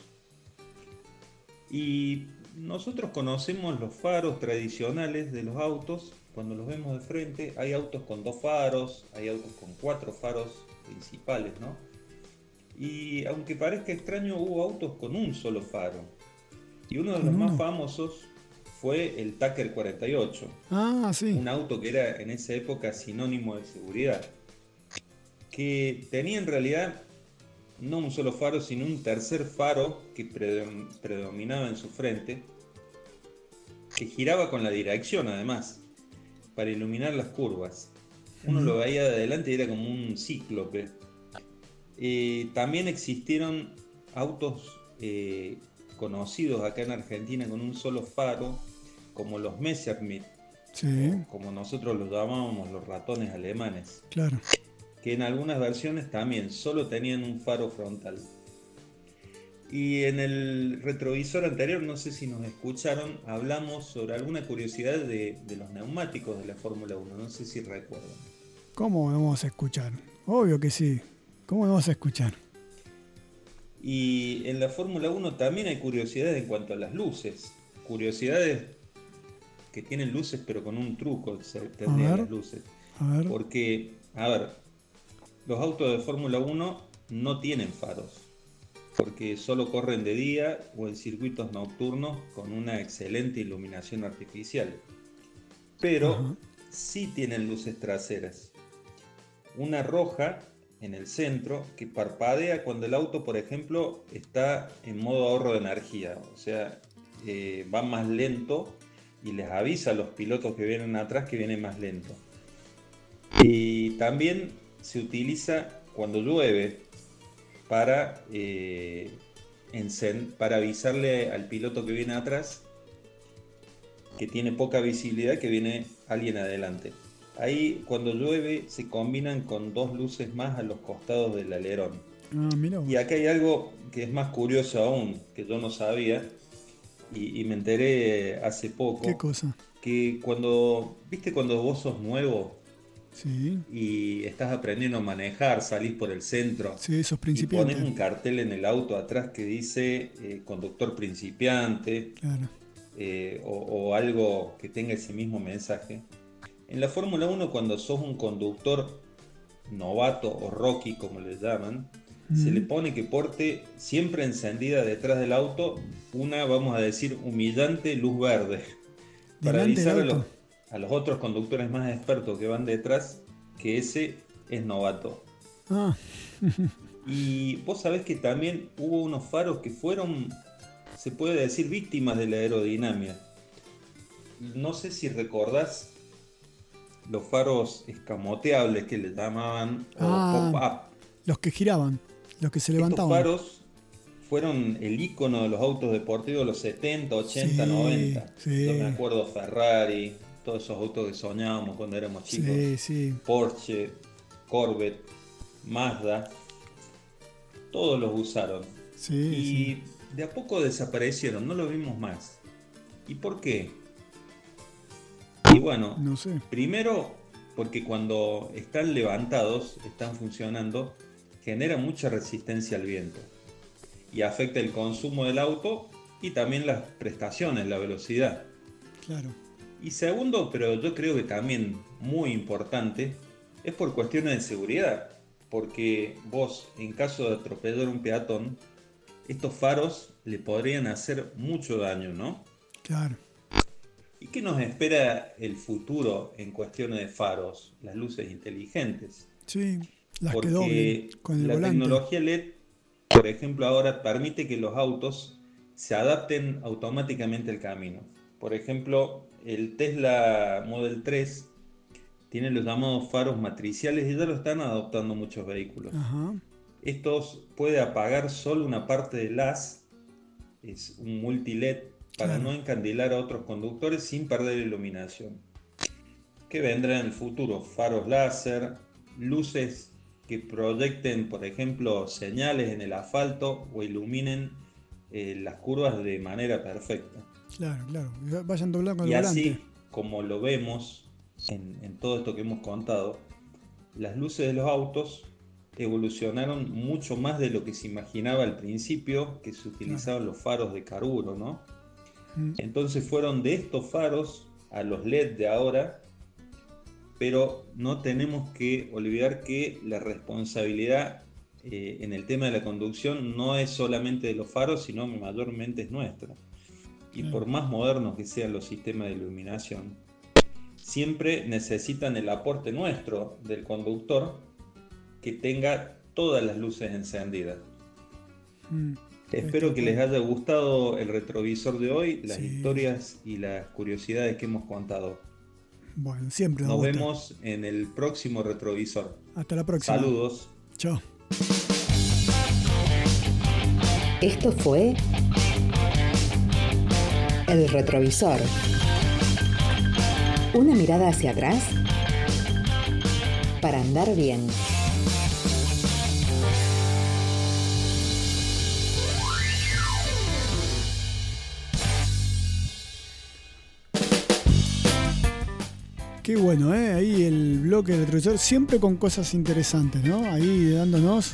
S9: Y nosotros conocemos los faros tradicionales de los autos. Cuando los vemos de frente, hay autos con 2 faros, hay autos con 4 faros principales, ¿no? Y aunque parezca extraño, hubo autos con un solo faro. Y uno de los más famosos fue el Tucker 48.
S3: Ah, sí.
S9: Un auto que era en esa época sinónimo de seguridad. Que tenía en realidad no un solo faro, sino un tercer faro que predominaba en su frente, que giraba con la dirección además, para iluminar las curvas. Uno lo veía de adelante y era como un cíclope. También existieron autos conocidos acá en Argentina con un solo faro, como los Messerschmitt, como nosotros los llamábamos los ratones alemanes.
S3: Claro.
S9: Que en algunas versiones también solo tenían un faro frontal. Y en el retrovisor anterior, no sé si nos escucharon, hablamos sobre alguna curiosidad de los neumáticos de la Fórmula 1, no sé si recuerdan.
S3: ¿Cómo vamos a escuchar? Obvio que sí. ¿Cómo vamos a escuchar?
S9: Y en la Fórmula 1 también hay curiosidades en cuanto a las luces. Curiosidades que tienen luces pero con un truco, tendrían las luces.
S3: A ver.
S9: Porque, a ver, los autos de Fórmula 1 no tienen faros, porque solo corren de día o en circuitos nocturnos con una excelente iluminación artificial. Pero sí tienen luces traseras. Una roja en el centro que parpadea cuando el auto, por ejemplo, está en modo ahorro de energía. O sea, va más lento y les avisa a los pilotos que vienen atrás que viene más lento. Y también se utiliza cuando llueve para avisarle al piloto que viene atrás que tiene poca visibilidad, que viene alguien adelante. Ahí cuando llueve se combinan con 2 luces más a los costados del alerón.
S3: Mira.
S9: Y acá hay algo que es más curioso aún, que yo no sabía y me enteré hace poco.
S3: ¿Qué cosa?
S9: Que cuando vos sos nuevo,
S3: sí,
S9: y estás aprendiendo a manejar, salís por el centro,
S3: sí, sos principiante,
S9: y pones un cartel en el auto atrás que dice conductor principiante,
S3: claro,
S9: o algo que tenga ese mismo mensaje. En la Fórmula 1, cuando sos un conductor novato o rookie, como le llaman, se le pone que porte siempre encendida detrás del auto una, vamos a decir, humillante luz verde, para avisar a los otros conductores más expertos que van detrás que ese es novato. Y vos sabés que también hubo unos faros que fueron, se puede decir, víctimas de la aerodinámica. No sé si recordás los faros escamoteables que le llamaban, o pop-up.
S3: Los que giraban, los que se levantaban.
S9: Estos faros fueron el icono de los autos deportivos de los 70, 80, 90.
S3: Sí.
S9: Yo me acuerdo Ferrari, todos esos autos que soñábamos cuando éramos chicos.
S3: Sí.
S9: Porsche, Corvette, Mazda, todos los usaron. Y de a poco desaparecieron, no los vimos más. ¿Y por qué? Y bueno,
S3: no sé.
S9: Primero porque cuando están levantados, están funcionando, genera mucha resistencia al viento y afecta el consumo del auto y también las prestaciones, la velocidad.
S3: Claro.
S9: Y segundo, pero yo creo que también muy importante, es por cuestiones de seguridad, porque vos, en caso de atropellar a un peatón, estos faros le podrían hacer mucho daño, ¿no?
S3: Claro.
S9: ¿Y qué nos espera el futuro en cuestiones de faros, las luces inteligentes?
S3: Sí, las
S9: porque
S3: que doblen con el
S9: la
S3: volante.
S9: Tecnología LED, por ejemplo, ahora permite que los autos se adapten automáticamente al camino. Por ejemplo, el Tesla Model 3 tiene los llamados faros matriciales y ya lo están adoptando muchos vehículos. Estos puede apagar solo una parte del haz es un multi-LED para no encandilar a otros conductores sin perder iluminación. ¿Qué vendrá en el futuro? Faros láser, luces que proyecten, por ejemplo, señales en el asfalto o iluminen las curvas de manera perfecta.
S3: Claro, vayan doblando con
S9: el volante. Y así, como lo vemos en todo esto que hemos contado, las luces de los autos evolucionaron mucho más de lo que se imaginaba al principio, que se utilizaban los faros de carburo, ¿no? Entonces fueron de estos faros a los LED de ahora, pero no tenemos que olvidar que la responsabilidad en el tema de la conducción no es solamente de los faros, sino mayormente es nuestra. Y por más modernos que sean los sistemas de iluminación, siempre necesitan el aporte nuestro, del conductor, que tenga todas las luces encendidas. Espero que les haya gustado el retrovisor de hoy, las historias y las curiosidades que hemos contado.
S3: Bueno, siempre
S9: nos vemos en el próximo retrovisor.
S3: Hasta la próxima.
S9: Saludos.
S3: Chao.
S21: Esto fue El Retrovisor. Una mirada hacia atrás para andar bien.
S3: Qué bueno, ahí el bloque del retrovisor, siempre con cosas interesantes, ¿no? Ahí dándonos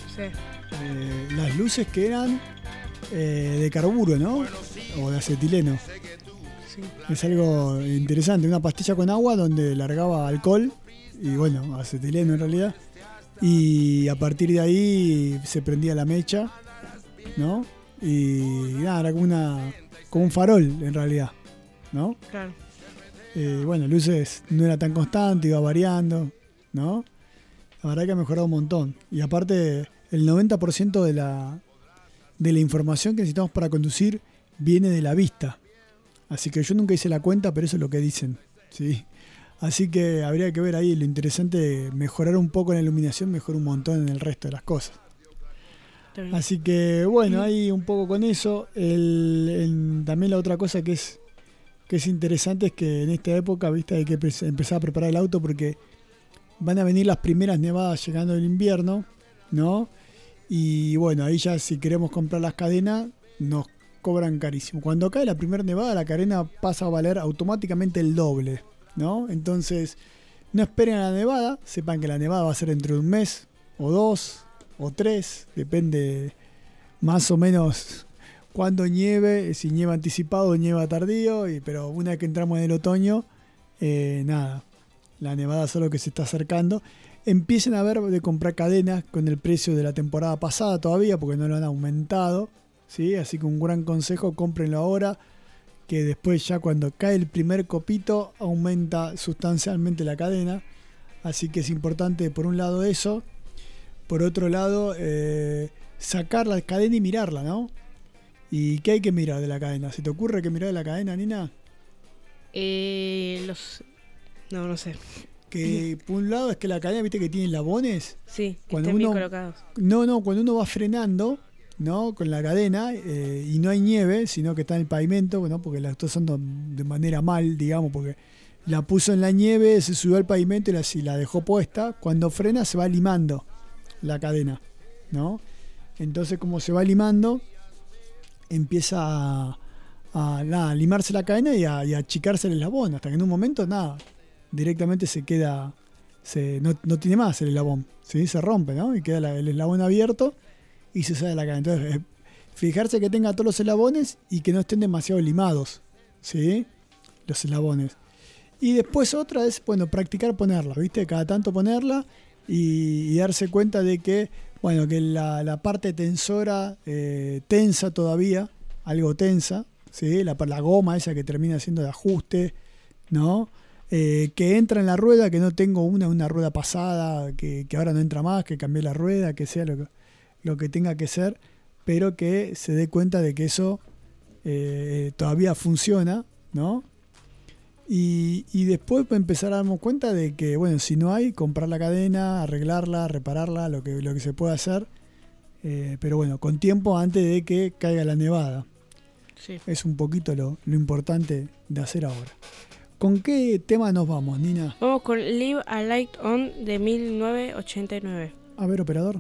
S3: las luces que eran de carburo, ¿no? O de acetileno. Sí. Es algo interesante, una pastilla con agua donde largaba alcohol y bueno, acetileno en realidad. Y a partir de ahí se prendía la mecha, ¿no? Y nada, era como un farol en realidad, ¿no?
S4: Claro.
S3: Bueno, luces no era tan constante, iba variando, ¿no? La verdad que ha mejorado un montón. Y aparte, el 90% de la información que necesitamos para conducir viene de la vista. Así que yo nunca hice la cuenta, pero eso es lo que dicen, ¿sí? Así que habría que ver ahí lo interesante, mejorar un poco en la iluminación, mejora un montón en el resto de las cosas. Así que bueno, ahí un poco con eso. También la otra cosa que es interesante es que en esta época, viste, hay que empezar a preparar el auto porque van a venir las primeras nevadas llegando el invierno, ¿no? Y bueno, ahí ya si queremos comprar las cadenas nos cobran carísimo. Cuando cae la primera nevada, la cadena pasa a valer automáticamente el doble, ¿no? Entonces no esperen a la nevada, sepan que la nevada va a ser dentro de un mes o 2 o 3, depende más o menos cuando nieve, si nieva anticipado o nieva tardío, pero una vez que entramos en el otoño, nada, la nevada solo que se está acercando. Empiecen a ver de comprar cadenas con el precio de la temporada pasada todavía, porque no lo han aumentado, ¿sí? Así que un gran consejo, cómprenlo ahora, que después ya cuando cae el primer copito aumenta sustancialmente la cadena. Así que es importante por un lado eso, por otro lado sacar la cadena y mirarla, ¿no? ¿Y qué hay que mirar de la cadena? ¿Se te ocurre que mirar de la cadena, Nina?
S4: No sé.
S3: Que por un lado es que la cadena, viste que tiene eslabones.
S4: Sí, están bien colocados.
S3: No, cuando uno va frenando, ¿no? Con la cadena y no hay nieve, sino que está en el pavimento, bueno, porque la está usando de manera mal, digamos, porque la puso en la nieve, se subió al pavimento y la dejó puesta. Cuando frena se va limando la cadena, ¿no? Entonces, como se va limando, empieza a limarse la cadena y a achicarse el eslabón, hasta que en un momento directamente se queda, no tiene más el eslabón, ¿sí? Se rompe, ¿no? Y queda el eslabón abierto y se sale la cadena. Entonces, fijarse que tenga todos los eslabones y que no estén demasiado limados, ¿sí? Los eslabones. Y después otra es, bueno, practicar ponerla, ¿viste? Cada tanto ponerla y darse cuenta de que, bueno, que la parte tensora tensa todavía, algo tensa, ¿sí? La goma esa que termina siendo de ajuste, ¿no? Que entra en la rueda, que no tengo una rueda pasada, que ahora no entra más, que cambié la rueda, que sea lo que tenga que ser, pero que se dé cuenta de que eso todavía funciona, ¿no? Y después empezar a darnos cuenta de que, bueno, si no hay, comprar la cadena, arreglarla, repararla, lo que se puede hacer, pero bueno, con tiempo antes de que caiga la nevada,
S4: Sí.
S3: Es un poquito lo importante de hacer ahora. ¿Con qué tema nos vamos, Nina?
S4: Vamos con Leave a Light On de 1989.
S3: A ver, operador.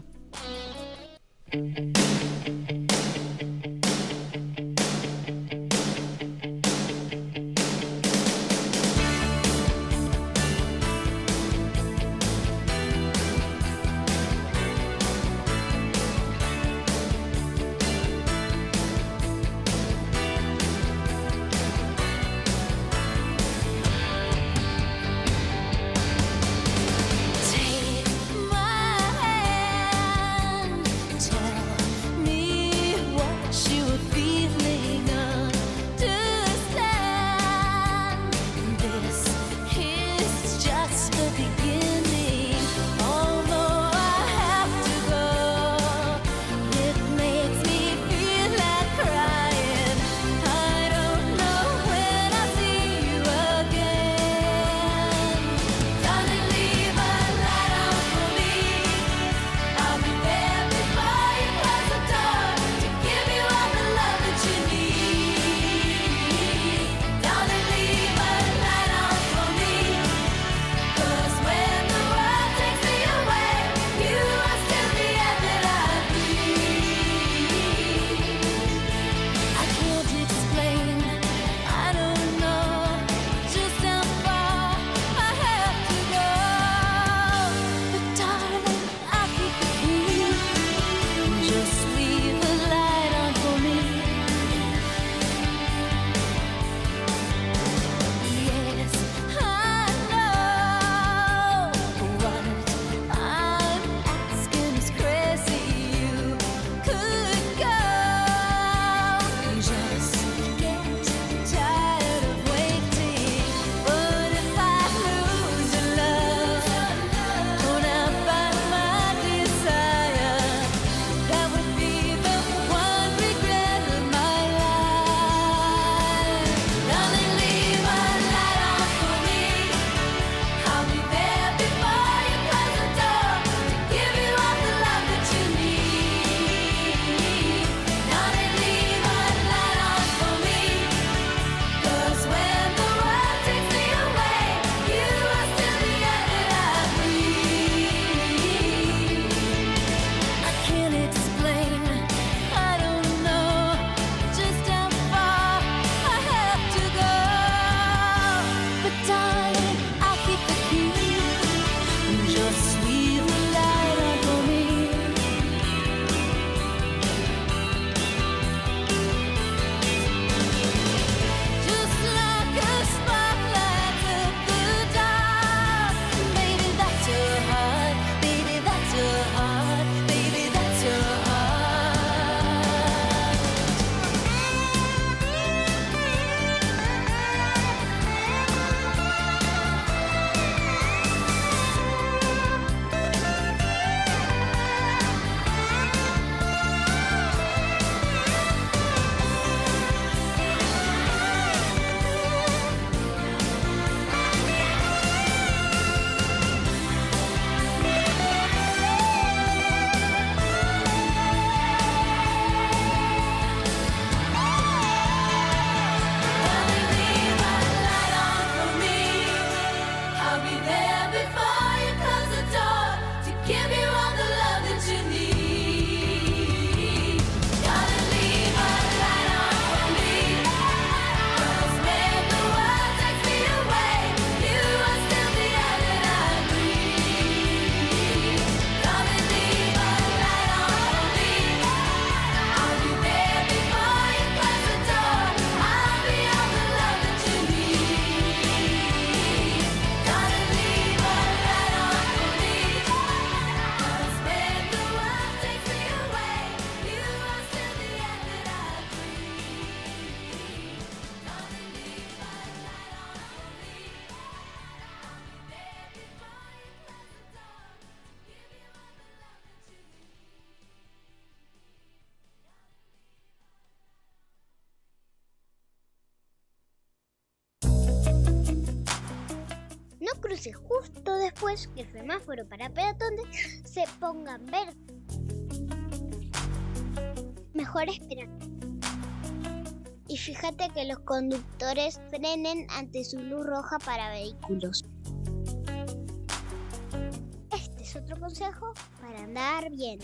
S5: No cruces justo después que el semáforo para peatones se ponga en verde. Mejor esperar. Y fíjate que los conductores frenen ante su luz roja para vehículos. Este es otro consejo para andar bien.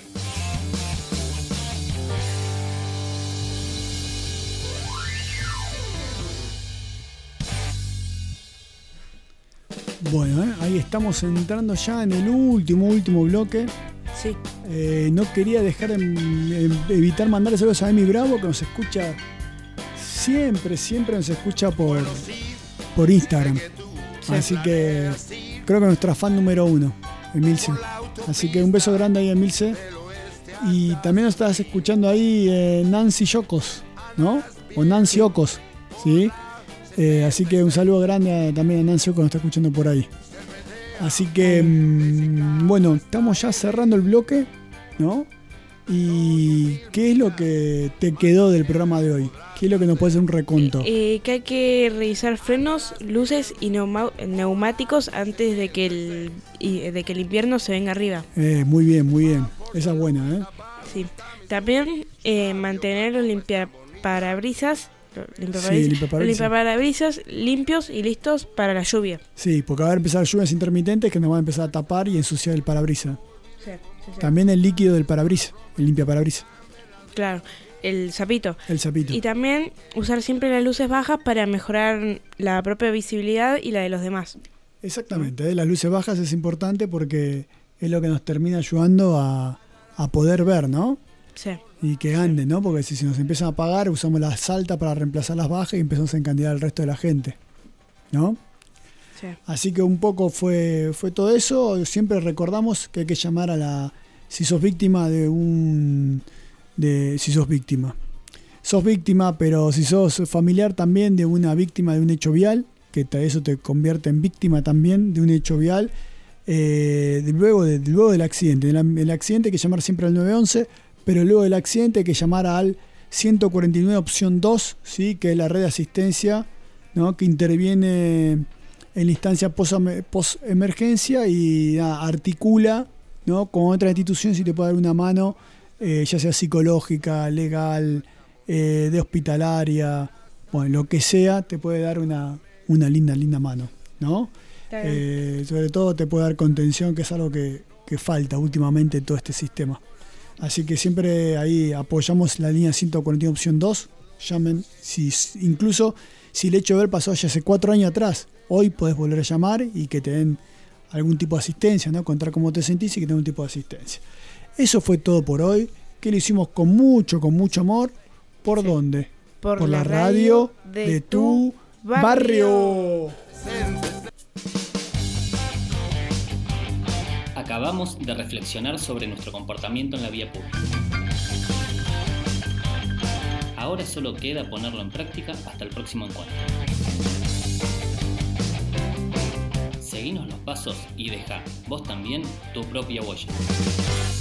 S3: Bueno, ahí estamos entrando ya en el último bloque.
S4: Sí.
S3: No quería dejar evitar mandar saludos a Emi Bravo, que nos escucha siempre nos escucha por Instagram. Sí. Así que creo que nuestra fan número 1, Emilce. Así que un beso grande ahí, Emilce. Y también nos estás escuchando ahí Nancy Yocos, ¿no? O Nancy Ocos, ¿sí? Así que un saludo grande también a Nancy que nos está escuchando por ahí. Así que, bueno, estamos ya cerrando el bloque, ¿no? ¿Y qué es lo que te quedó del programa de hoy? ¿Qué es lo que nos puede hacer un reconto?
S4: Que hay que revisar frenos, luces y neumáticos antes de que el invierno se venga arriba.
S3: Muy bien. Esa es buena, ¿eh?
S4: Sí. También mantener los limpiaparabrisas limpios y listos para la lluvia.
S3: Sí, porque va a empezar lluvias intermitentes que nos van a empezar a tapar y ensuciar el parabrisas.
S4: Sí.
S3: También el líquido del parabrisas, el limpiaparabrisas.
S4: Claro, el sapito.
S3: El sapito.
S4: Y también usar siempre las luces bajas para mejorar la propia visibilidad y la de los demás.
S3: Exactamente, las luces bajas es importante porque es lo que nos termina ayudando a poder ver, ¿no?
S4: Sí.
S3: Y que ande, ¿no? Porque si nos empiezan a apagar, usamos las altas para reemplazar las bajas y empezamos a encandidar al resto de la gente, ¿no?
S4: Sí.
S3: Así que un poco fue todo eso. Siempre recordamos que hay que llamar a la... Si sos víctima si sos víctima, pero si sos familiar también de una víctima de un hecho vial, que eso te convierte en víctima también de un hecho vial, luego del accidente. El accidente hay que llamar siempre al 911, pero luego del accidente hay que llamar al 149 opción 2, ¿sí? Que es la red de asistencia, ¿no? Que interviene en la instancia post-emergencia y articula, ¿no? Con otra institución si te puede dar una mano, ya sea psicológica, legal, de hospitalaria, bueno, lo que sea, te puede dar una linda mano, ¿no? Sobre todo te puede dar contención, que es algo que falta últimamente en todo este sistema. Así que siempre ahí apoyamos la línea 141 opción 2. Llamen, incluso si el hecho de ver pasó ya hace 4 años atrás, hoy podés volver a llamar y que te den algún tipo de asistencia, ¿no? Contar cómo te sentís y que te den un tipo de asistencia. Eso fue todo por hoy, que lo hicimos con mucho amor. ¿Por dónde?
S4: Por la radio de tu barrio.
S10: Acabamos de reflexionar sobre nuestro comportamiento en la vía pública. Ahora solo queda ponerlo en práctica hasta el próximo encuentro. Seguinos los pasos y deja, vos también, tu propia huella.